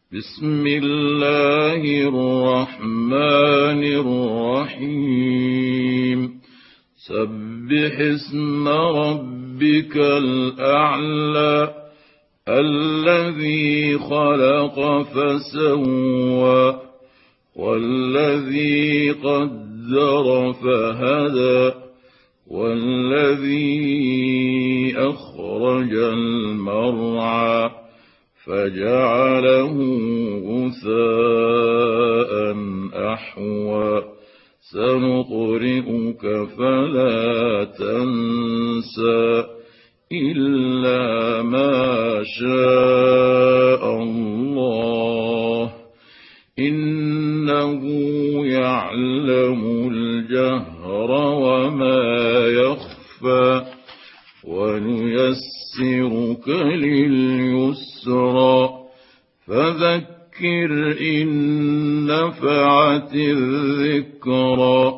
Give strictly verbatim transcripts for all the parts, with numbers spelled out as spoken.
بسم الله الرحمن الرحيم سبح اسم ربك الأعلى الذي خلق فسوى والذي قدر فهدى والذي أخرج المرعى فجعله غثاء أحوى سنقرئك فلا تنسى إلا ما شاء الله إنه يعلم الجهر وما يخفى ونيسرك لليسرى فذكر إن نفعت الذكرى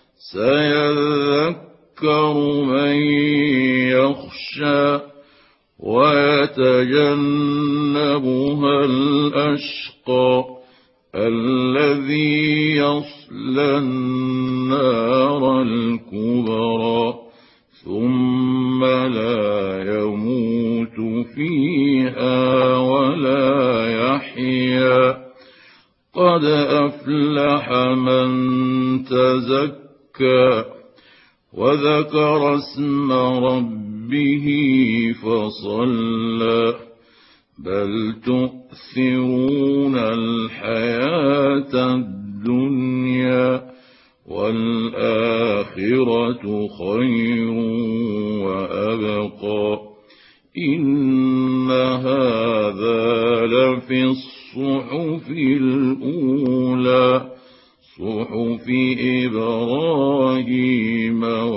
سيذكر من يخشى ويتجنبها الأشقى الذي يصلى النار الكبرى ثم لا يموت فيها ولا يحيا قد أفلح من تزكى وذكر اسم ربه فصلى بل تؤثرون الحياة الدنيا والآخرة خير وأبقى إن هذا لفي الصحف الأولى صحف إبراهيم